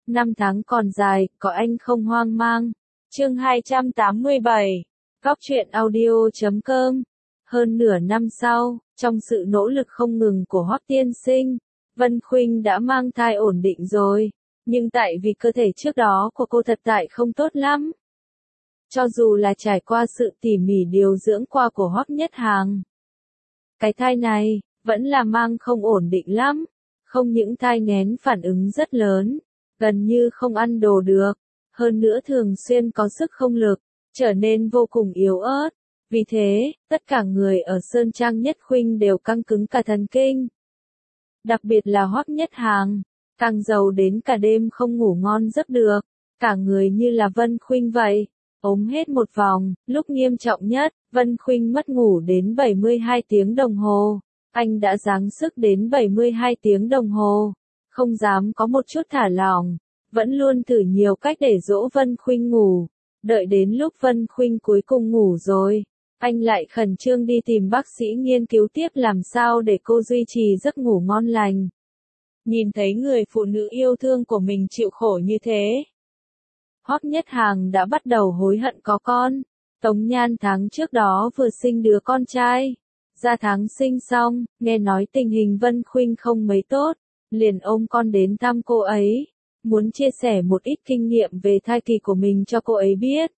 Năm tháng còn dài, có anh không hoang mang. Chương 287. Góc truyện audio.com. Hơn nửa năm sau, trong sự nỗ lực không ngừng của Hoắc tiên sinh, Vân Khuynh đã mang thai ổn định rồi, nhưng tại vì cơ thể trước đó của cô thật tại không tốt lắm. Cho dù là trải qua sự tỉ mỉ điều dưỡng qua của Hoắc Nhất Hàng, cái thai này vẫn là mang không ổn định lắm, không những thai nghén phản ứng rất lớn, gần như không ăn đồ được, hơn nữa thường xuyên có sức không lực, trở nên vô cùng yếu ớt. Vì thế, tất cả người ở Sơn Trang Nhất Khuynh đều căng cứng cả thần kinh. Đặc biệt là Hoắc Nhất Hàng, càng giàu đến cả đêm không ngủ ngon giấc được, cả người như là Vân Khuynh vậy, ốm hết một vòng, lúc nghiêm trọng nhất, Vân Khuynh mất ngủ đến 72 tiếng đồng hồ. Anh đã giáng sức đến 72 tiếng đồng hồ, không dám có một chút thả lỏng, vẫn luôn thử nhiều cách để dỗ Vân Khuynh ngủ. Đợi đến lúc Vân Khuynh cuối cùng ngủ rồi, anh lại khẩn trương đi tìm bác sĩ nghiên cứu tiếp làm sao để cô duy trì giấc ngủ ngon lành. Nhìn thấy người phụ nữ yêu thương của mình chịu khổ như thế, Hoắc Nhất Hàng đã bắt đầu hối hận có con. Tống Nhan tháng trước đó vừa sinh đứa con trai. Ra tháng sinh xong, nghe nói tình hình Vân Khuynh không mấy tốt, liền ôm con đến thăm cô ấy, muốn chia sẻ một ít kinh nghiệm về thai kỳ của mình cho cô ấy biết.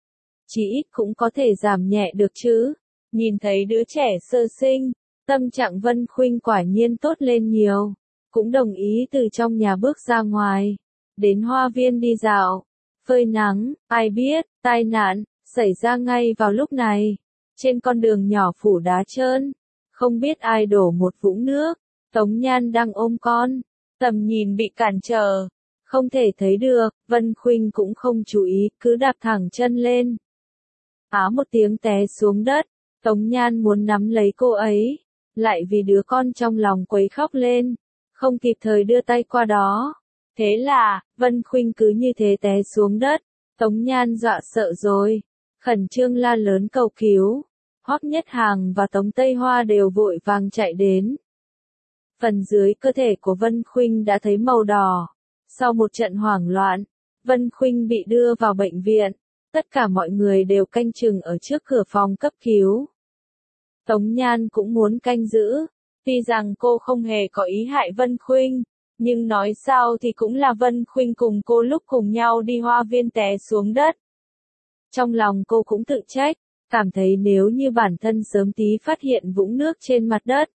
Chỉ ít cũng có thể giảm nhẹ được chứ. Nhìn thấy đứa trẻ sơ sinh, tâm trạng Vân Khuynh quả nhiên tốt lên nhiều, cũng đồng ý từ trong nhà bước ra ngoài, đến hoa viên đi dạo, phơi nắng. Ai biết, tai nạn xảy ra ngay vào lúc này. Trên con đường nhỏ phủ đá trơn, không biết ai đổ một vũng nước, Tống Nhan đang ôm con, tầm nhìn bị cản trở, không thể thấy được, Vân Khuynh cũng không chú ý, cứ đạp thẳng chân lên. Á một tiếng té xuống đất, Tống Nhan muốn nắm lấy cô ấy, lại vì đứa con trong lòng quấy khóc lên, không kịp thời đưa tay qua đó. Thế là, Vân Khuynh cứ như thế té xuống đất, Tống Nhan dọa sợ rồi, khẩn trương la lớn cầu cứu. Hoắc Nhất Hàng và Tống Tây Hoa đều vội vàng chạy đến. Phần dưới cơ thể của Vân Khuynh đã thấy màu đỏ. Sau một trận hoảng loạn, Vân Khuynh bị đưa vào bệnh viện. Tất cả mọi người đều canh chừng ở trước cửa phòng cấp cứu. Tống Nhan cũng muốn canh giữ. Tuy rằng cô không hề có ý hại Vân Khuynh, nhưng nói sao thì cũng là Vân Khuynh cùng cô lúc cùng nhau đi hoa viên té xuống đất. Trong lòng cô cũng tự trách, cảm thấy nếu như bản thân sớm tí phát hiện vũng nước trên mặt đất,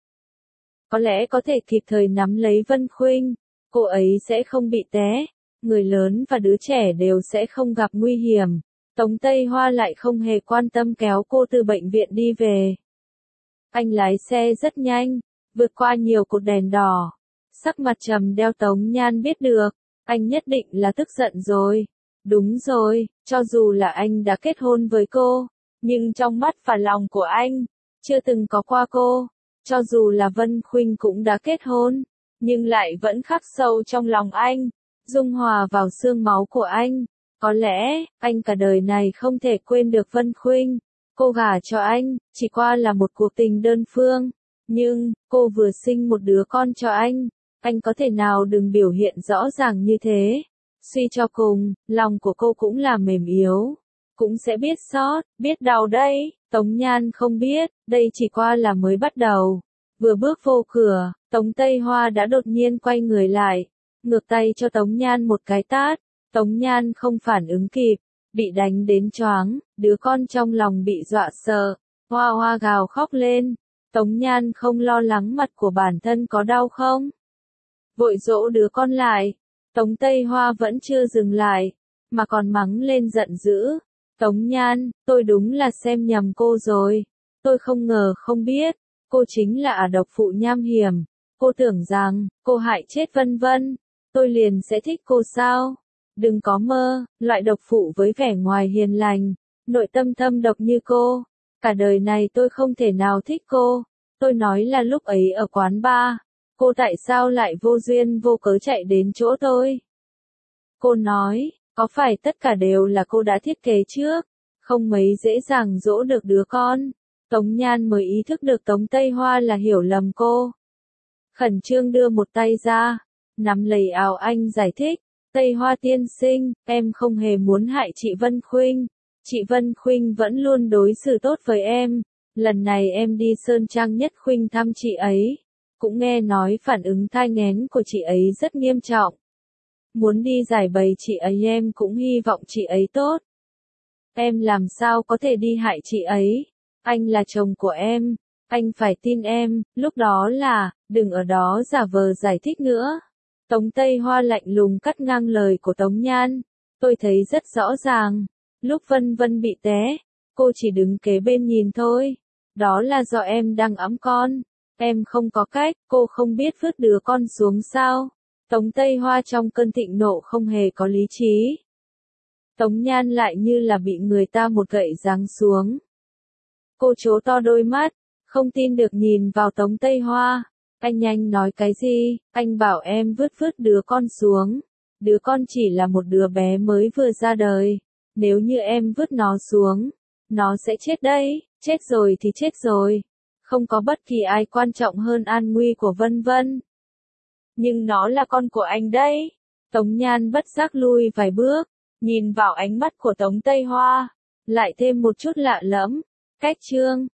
có lẽ có thể kịp thời nắm lấy Vân Khuynh, cô ấy sẽ không bị té, người lớn và đứa trẻ đều sẽ không gặp nguy hiểm. Tống Tây Hoa lại không hề quan tâm kéo cô từ bệnh viện đi về. Anh lái xe rất nhanh, vượt qua nhiều cột đèn đỏ, sắc mặt trầm đeo. Tống Nhan biết được, anh nhất định là tức giận rồi. Đúng rồi, cho dù là anh đã kết hôn với cô, nhưng trong mắt và lòng của anh, chưa từng có qua cô. Cho dù là Vân Khuynh cũng đã kết hôn, nhưng lại vẫn khắc sâu trong lòng anh, dung hòa vào xương máu của anh. Có lẽ, anh cả đời này không thể quên được Vân Khuynh. Cô gả cho anh, chỉ qua là một cuộc tình đơn phương. Nhưng, cô vừa sinh một đứa con cho anh có thể nào đừng biểu hiện rõ ràng như thế. Suy cho cùng, lòng của cô cũng là mềm yếu, cũng sẽ biết xót, biết đau đấy. Tống Nhan không biết, đây chỉ qua là mới bắt đầu. Vừa bước vô cửa, Tống Tây Hoa đã đột nhiên quay người lại, ngược tay cho Tống Nhan một cái tát. Tống Nhan không phản ứng kịp, bị đánh đến choáng, đứa con trong lòng bị dọa sợ, hoa hoa gào khóc lên. Tống Nhan không lo lắng mặt của bản thân có đau không, vội dỗ đứa con lại. Tống Tây Hoa vẫn chưa dừng lại, mà còn mắng lên giận dữ. Tống Nhan, tôi đúng là xem nhầm cô rồi. Tôi không ngờ không biết, cô chính là ả độc phụ nham hiểm. Cô tưởng rằng, cô hại chết Vân Vân, tôi liền sẽ thích cô sao? Đừng có mơ, loại độc phụ với vẻ ngoài hiền lành, nội tâm thâm độc như cô. Cả đời này tôi không thể nào thích cô. Tôi nói là lúc ấy ở quán bar, cô tại sao lại vô duyên vô cớ chạy đến chỗ tôi? Cô nói, có phải tất cả đều là cô đã thiết kế trước, không mấy dễ dàng dỗ được đứa con. Tống Nhan mới ý thức được Tống Tây Hoa là hiểu lầm cô. Khẩn trương đưa một tay ra, nắm lấy áo anh giải thích, Tây Hoa tiên sinh, em không hề muốn hại chị Vân Khuynh. Chị Vân Khuynh vẫn luôn đối xử tốt với em. Lần này em đi Sơn Trang Nhất Khuynh thăm chị ấy. Cũng nghe nói phản ứng thai nghén của chị ấy rất nghiêm trọng. Muốn đi giải bày chị ấy, em cũng hy vọng chị ấy tốt. Em làm sao có thể đi hại chị ấy? Anh là chồng của em. Anh phải tin em, lúc đó là, đừng ở đó giả vờ giải thích nữa. Tống Tây Hoa lạnh lùng cắt ngang lời của Tống Nhan. Tôi thấy rất rõ ràng. Lúc Vân Vân bị té, cô chỉ đứng kế bên nhìn thôi. Đó là do em đang ẵm con. Em không có cách, cô không biết vứt đứa con xuống sao. Tống Tây Hoa trong cơn thịnh nộ không hề có lý trí. Tống Nhan lại như là bị người ta một gậy giáng xuống. Cô trố to đôi mắt, không tin được nhìn vào Tống Tây Hoa. Anh nói cái gì? Anh bảo em vứt đứa con xuống. Đứa con chỉ là một đứa bé mới vừa ra đời. Nếu như em vứt nó xuống, nó sẽ chết đấy. Chết rồi thì chết rồi. Không có bất kỳ ai quan trọng hơn an nguy của Vân Vân. Nhưng nó là con của anh đấy. Tống Nhan bất giác lui vài bước, nhìn vào ánh mắt của Tống Tây Hoa, lại thêm một chút lạ lẫm. Cách chương